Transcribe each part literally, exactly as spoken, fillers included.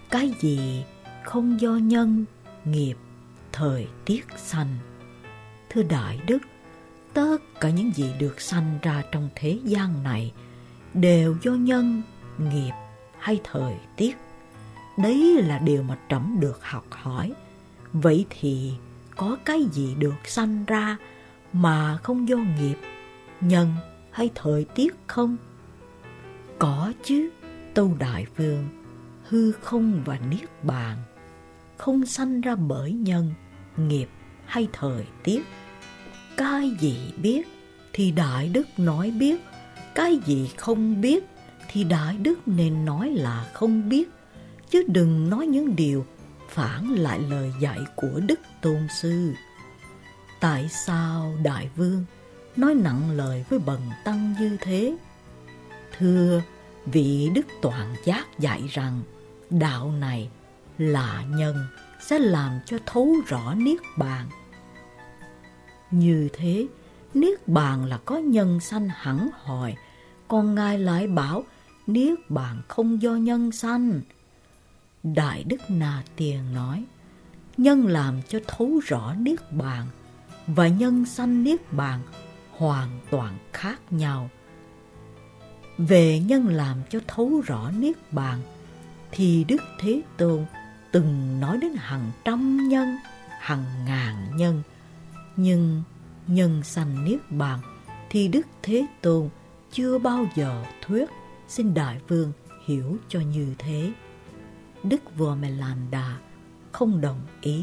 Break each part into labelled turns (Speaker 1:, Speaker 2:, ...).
Speaker 1: cái gì không do nhân, nghiệp, thời tiết sanh. Thưa Đại Đức, tất cả những gì được sanh ra trong thế gian này đều do nhân, nghiệp hay thời tiết. Đấy là điều mà trẫm được học hỏi. Vậy thì có cái gì được sanh ra mà không do nghiệp, nhân hay thời tiết không? Có chứ, Tâu Đại Vương. Hư không và niết bàn không sanh ra bởi nhân, nghiệp hay thời tiết. Cái gì biết thì Đại Đức nói biết, cái gì không biết thì Đại Đức nên nói là không biết, chứ đừng nói những điều phản lại lời dạy của Đức Tôn Sư. Tại sao Đại Vương nói nặng lời với bần tăng như thế? Thưa, vị Đức Toàn Giác dạy rằng đạo này là nhân sẽ làm cho thấu rõ niết bàn. Như thế, niết bàn là có nhân sanh hẳn hồi, còn Ngài lại bảo niết bàn không do nhân sanh. Đại Đức Na Tiên nói, nhân làm cho thấu rõ niết bàn và nhân sanh niết bàn hoàn toàn khác nhau. Về nhân làm cho thấu rõ niết bàn thì Đức Thế Tôn từng nói đến hàng trăm nhân, hàng ngàn nhân. Nhưng nhân sanh niết bàn thì Đức Thế Tôn chưa bao giờ thuyết. Xin Đại Vương hiểu cho như thế. Đức Vua Melanda không đồng ý.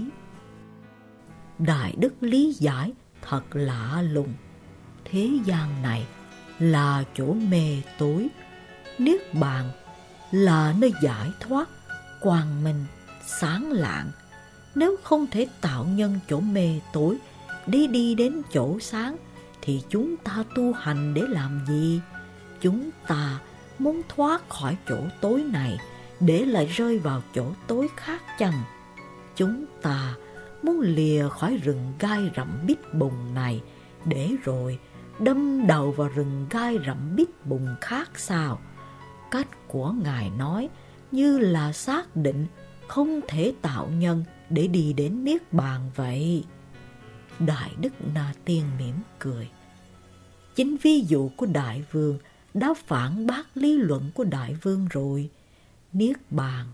Speaker 1: Đại Đức lý giải thật lạ lùng. Thế gian này là chỗ mê tối, niết bàn là nơi giải thoát, quang minh, sáng lạng. Nếu không thể tạo nhân chỗ mê tối để đi đến chỗ sáng thì chúng ta tu hành để làm gì? Chúng ta muốn thoát khỏi chỗ tối này để lại rơi vào chỗ tối khác chăng? Chúng ta muốn lìa khỏi rừng gai rậm bít bùng này để rồi đâm đầu vào rừng gai rậm bít bùng khác sao? Cách của Ngài nói như là xác định không thể tạo nhân để đi đến niết bàn vậy. Đại Đức Na Tiên mỉm cười. Chính ví dụ của Đại Vương đã phản bác lý luận của Đại Vương rồi. Niết bàn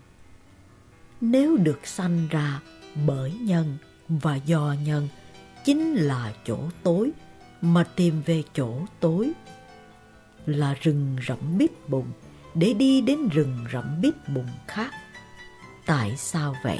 Speaker 1: nếu được sanh ra bởi nhân và do nhân chính là chỗ tối, mà tìm về chỗ tối là rừng rậm bít bùng để đi đến rừng rậm bít bùng khác. Tại sao vậy?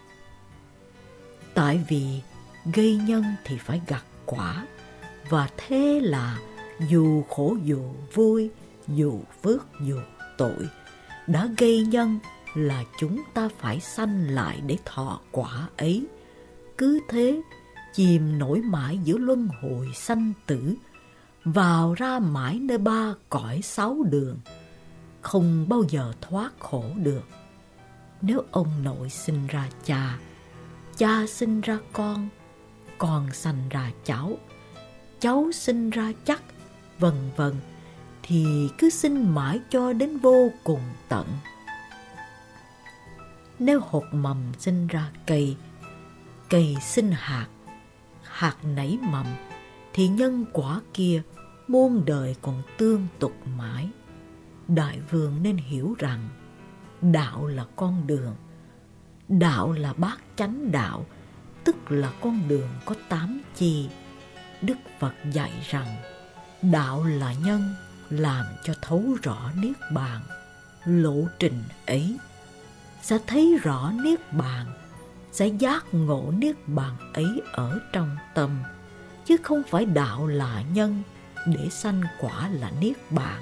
Speaker 1: Tại vì gây nhân thì phải gặt quả, và thế là dù khổ dù vui, dù phước dù tội, đã gây nhân là chúng ta phải sanh lại để thọ quả ấy. Cứ thế chìm nổi mãi giữa luân hồi sanh tử, vào ra mãi nơi ba cõi sáu đường, không bao giờ thoát khổ được. Nếu ông nội sinh ra cha, cha sinh ra con, con sanh ra cháu, cháu sinh ra chắc, vân vân, thì cứ sinh mãi cho đến vô cùng tận. Nếu hột mầm sinh ra cây, cây sinh hạt, hạt nảy mầm, thì nhân quả kia muôn đời còn tương tục mãi. Đại Vương nên hiểu rằng đạo là con đường. Đạo là bát chánh đạo, tức là con đường có tám chi. Đức Phật dạy rằng đạo là nhân làm cho thấu rõ niết bàn. Lộ trình ấy sẽ thấy rõ niết bàn, sẽ giác ngộ niết bàn ấy ở trong tâm, chứ không phải đạo là nhân để sanh quả là niết bàn.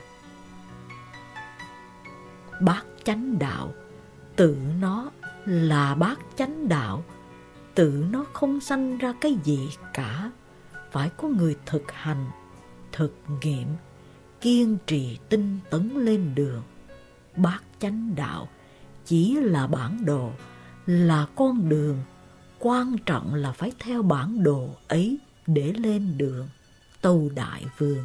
Speaker 1: Bát chánh đạo tự nó là bát chánh đạo, tự nó không sanh ra cái gì cả. Phải có người thực hành, thực nghiệm, kiên trì tinh tấn lên đường. Bát chánh đạo chỉ là bản đồ, là con đường. Quan trọng là phải theo bản đồ ấy để lên đường. Tâu Đại Vương,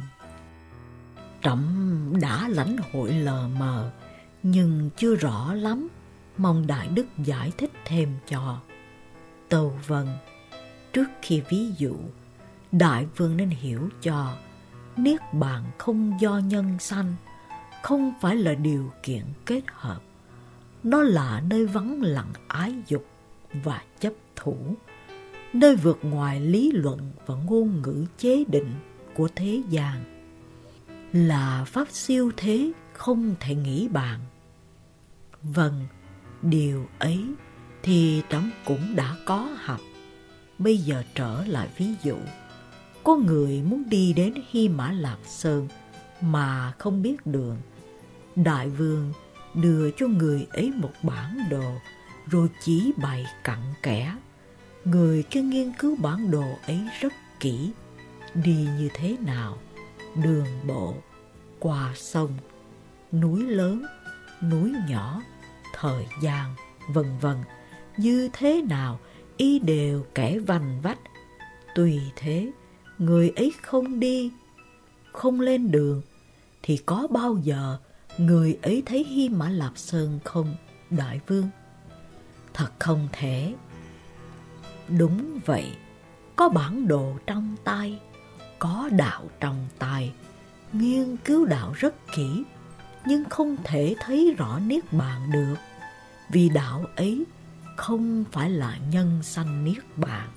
Speaker 1: trẫm đã lãnh hội lờ mờ, nhưng chưa rõ lắm. Mong Đại Đức giải thích thêm cho. Tâu vâng. Trước khi ví dụ, Đại Vương nên hiểu cho niết bàn không do nhân sanh, không phải là điều kiện kết hợp. Nó là nơi vắng lặng ái dục và chấp thủ, nơi vượt ngoài lý luận và ngôn ngữ chế định của thế gian, là pháp siêu thế không thể nghĩ bàn. Vâng, điều ấy thì trẫm cũng đã có học. Bây giờ trở lại ví dụ, có người muốn đi đến Hy Mã Lạp Sơn mà không biết đường. Đại Vương đưa cho người ấy một bản đồ, rồi chỉ bày cặn kẽ. Người kia nghiên cứu bản đồ ấy rất kỹ, đi như thế nào, đường bộ, qua sông, núi lớn, núi nhỏ, thời gian, vân vân, như thế nào, y đều kẻ vành vách. Tùy thế, người ấy không đi, không lên đường, thì có bao giờ người ấy thấy Hy Mã Lạp Sơn không, Đại Vương? Thật không thể. Đúng vậy, có bản đồ trong tay, có đạo trong tay, nghiên cứu đạo rất kỹ, nhưng không thể thấy rõ niết bàn được, vì đạo ấy không phải là nhân sanh niết bàn.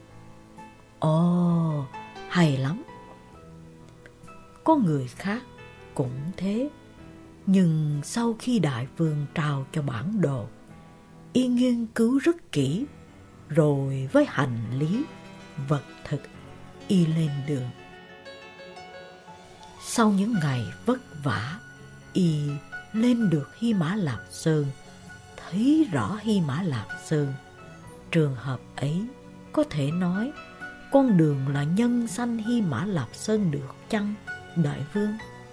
Speaker 1: Ồ, hay lắm. Có người khác cũng thế, nhưng sau khi Đại Vương trao cho bản đồ, y nghiên cứu rất kỹ, rồi với hành lý, vật thực, y lên đường. Sau những ngày vất vả, y lên được Hy Mã Lạp Sơn, thấy rõ Hy Mã Lạp Sơn. Trường hợp ấy có thể nói con đường là nhân sanh Hy Mã Lạp Sơn được chăng, Đại Vương?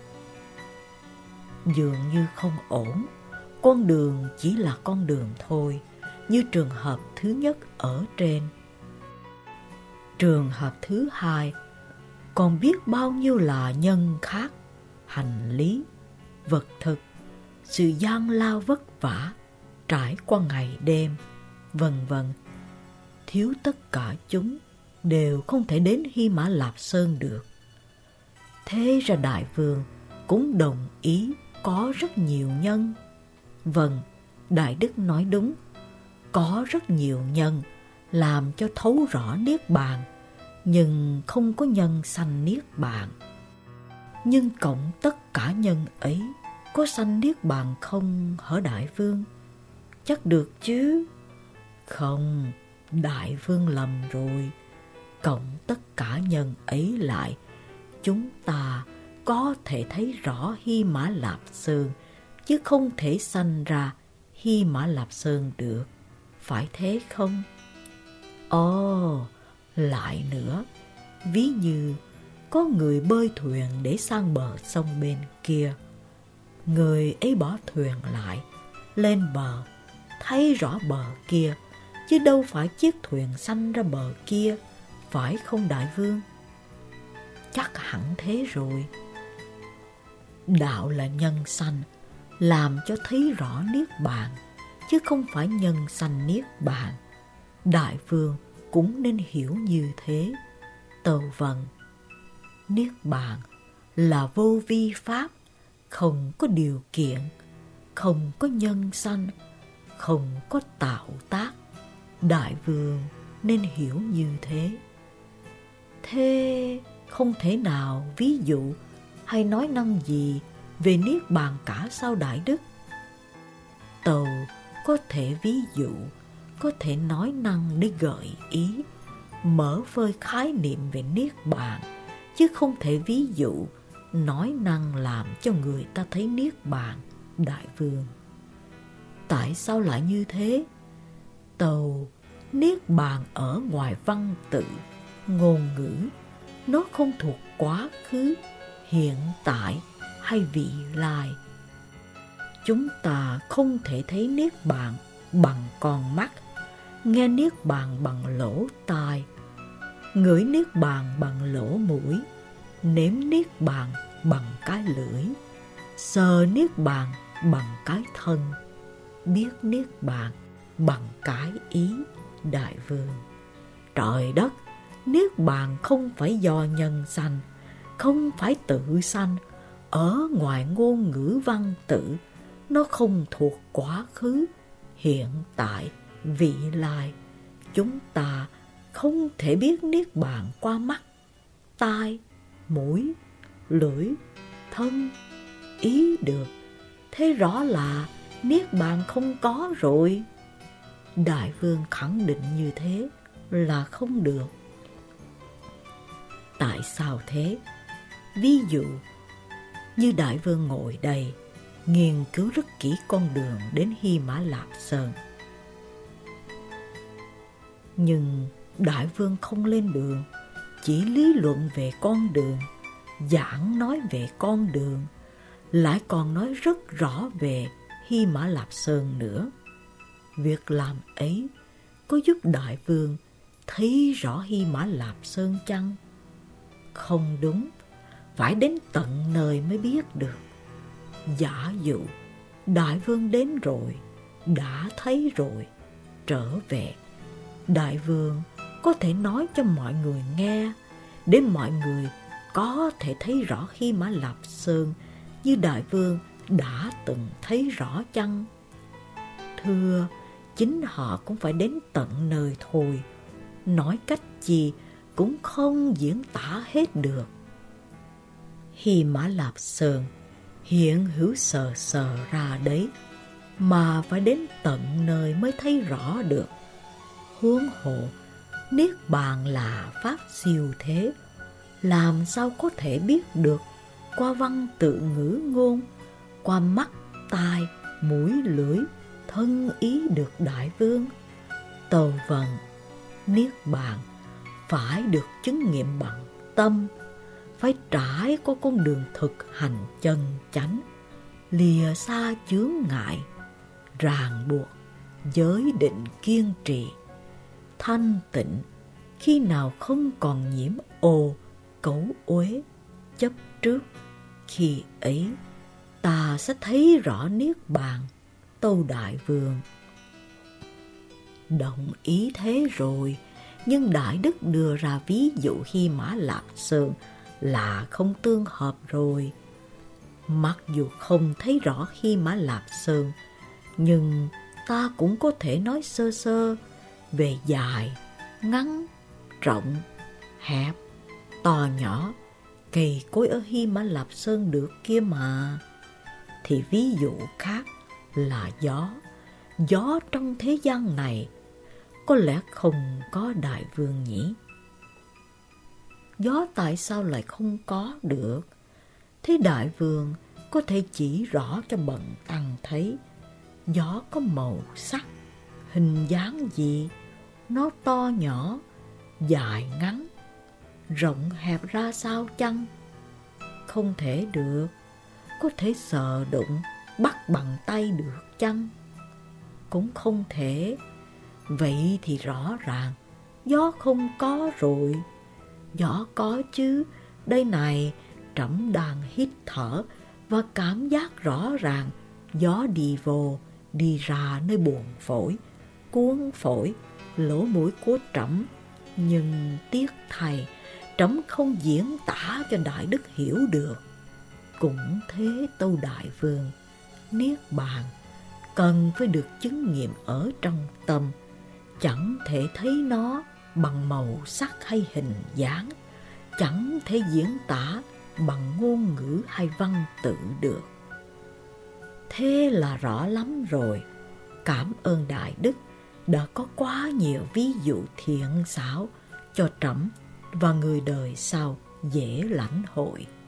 Speaker 1: Dường như không ổn, con đường chỉ là con đường thôi, như trường hợp thứ nhất ở trên. Trường hợp thứ hai, còn biết bao nhiêu là nhân khác, hành lý, vật thực, sự gian lao vất vả, trải qua ngày đêm, vân vân. Thiếu tất cả chúng đều không thể đến Hy Mã Lạp Sơn được. Thế ra Đại Vương cũng đồng ý có rất nhiều nhân. Vâng, Đại Đức nói đúng, có rất nhiều nhân làm cho thấu rõ niết bàn, nhưng không có nhân sanh niết bàn. Nhưng cộng tất cả nhân ấy, có sanh niết bàn không hả Đại Vương? Chắc được chứ? Không, Đại Vương lầm rồi. Cộng tất cả nhân ấy lại, chúng ta có thể thấy rõ Hy Mã Lạp Sơn, chứ không thể sanh ra Hy Mã Lạp Sơn được. Phải thế không? Ồ, lại nữa, ví như có người bơi thuyền để sang bờ sông bên kia. Người ấy bỏ thuyền lại, lên bờ, thấy rõ bờ kia, chứ đâu phải chiếc thuyền sanh ra bờ kia, phải không Đại Vương? Chắc hẳn thế rồi. Đạo là nhân sanh, làm cho thấy rõ niết bàn, chứ không phải nhân sanh niết bàn. Đại Vương cũng nên hiểu như thế. Tâu vâng, niết bàn là vô vi pháp, không có điều kiện, không có nhân sanh, không có tạo tác. Đại Vương nên hiểu như thế. Thế không thể nào ví dụ hay nói năng gì về niết bàn cả sao Đại Đức? Tâu có thể ví dụ, có thể nói năng để gợi ý, mở phơi khái niệm về niết bàn, chứ không thể ví dụ, nói năng làm cho người ta thấy niết bàn, Đại Vương. Tại sao lại như thế? Tâu, niết bàn ở ngoài văn tự, ngôn ngữ, nó không thuộc quá khứ, hiện tại hay vị lai. Chúng ta không thể thấy niết bàn bằng con mắt, nghe niết bàn bằng lỗ tai, ngửi niết bàn bằng lỗ mũi, nếm niết bàn bằng cái lưỡi, sờ niết bàn bằng cái thân. biết niết bàn bằng cái ý đại vương. Trời đất, niết bàn không phải do nhân sanh, không phải tự sanh, ở ngoài ngôn ngữ văn tự, nó không thuộc quá khứ, hiện tại, vị lai. Chúng ta không thể biết niết bàn qua mắt, tai, mũi, lưỡi, thân, ý được. Thế rõ là niết bàn không có rồi. Đại vương khẳng định như thế là không được. Tại sao thế? Ví dụ như đại vương ngồi đây, nghiên cứu rất kỹ con đường đến Hy Mã Lạp Sơn. Nhưng đại vương không lên đường, chỉ lý luận về con đường, giảng nói về con đường, lại còn nói rất rõ về Hy Mã Lạp Sơn nữa. Việc làm ấy có giúp đại vương thấy rõ Hy Mã Lạp Sơn chăng? Không đúng, phải đến tận nơi mới biết được. Giả dụ đại vương đến rồi, đã thấy rồi, trở về, đại vương có thể nói cho mọi người nghe, để mọi người có thể thấy rõ Hy Mã Lạp Sơn như đại vương đã từng thấy rõ chăng? Thưa, chính họ cũng phải đến tận nơi thôi, nói cách gì cũng không diễn tả hết được. Hy Mã Lạp Sơn hiện hữu sờ sờ ra đấy, mà phải đến tận nơi mới thấy rõ được. Huống hồ, niết bàn là pháp siêu thế, làm sao có thể biết được qua văn tự ngữ ngôn, qua mắt, tai, mũi, lưỡi, thân ý được đại vương? Tâu vần, niết bàn phải được chứng nghiệm bằng tâm, phải trải qua con đường thực hành chân chánh, lìa xa chướng ngại, ràng buộc, giới định kiên trì, thanh tịnh, khi nào không còn nhiễm ô, cấu uế, chấp trước, khi ấy ta sẽ thấy rõ niết bàn. Tâu đại vương, đồng ý thế rồi, nhưng đại đức đưa ra ví dụ Hy Mã Lạp Sơn là không tương hợp rồi. Mặc dù không thấy rõ Hy Mã Lạp Sơn, nhưng ta cũng có thể nói sơ sơ về dài, ngắn, rộng, hẹp, to nhỏ, cây cối ở Hy Mã Lạp Sơn được kia mà. Thì ví dụ khác là gió. Gió trong thế gian này có lẽ không có đại vương nhỉ? Gió tại sao lại không có được? Thế đại vương có thể chỉ rõ cho bần tăng thấy gió có màu sắc, hình dáng gì, nó to nhỏ, dài ngắn, rộng hẹp ra sao chăng? Không thể được. Có thể sờ đụng, bắt bằng tay được chăng? Cũng không thể. Vậy thì rõ ràng gió không có rồi. Gió có chứ. Đây này, trẫm đang hít thở và cảm giác rõ ràng gió đi vô, đi ra nơi buồng phổi, cuốn phổi, lỗ mũi của trẫm. Nhưng tiếc thay, trẫm không diễn tả cho đại đức hiểu được. Cũng thế tâu đại vương, niết bàn cần phải được chứng nghiệm ở trong tâm, chẳng thể thấy nó bằng màu sắc hay hình dáng, chẳng thể diễn tả bằng ngôn ngữ hay văn tự được. Thế là rõ lắm rồi. Cảm ơn đại đức đã có quá nhiều ví dụ thiện xảo cho trẫm và người đời sau dễ lãnh hội.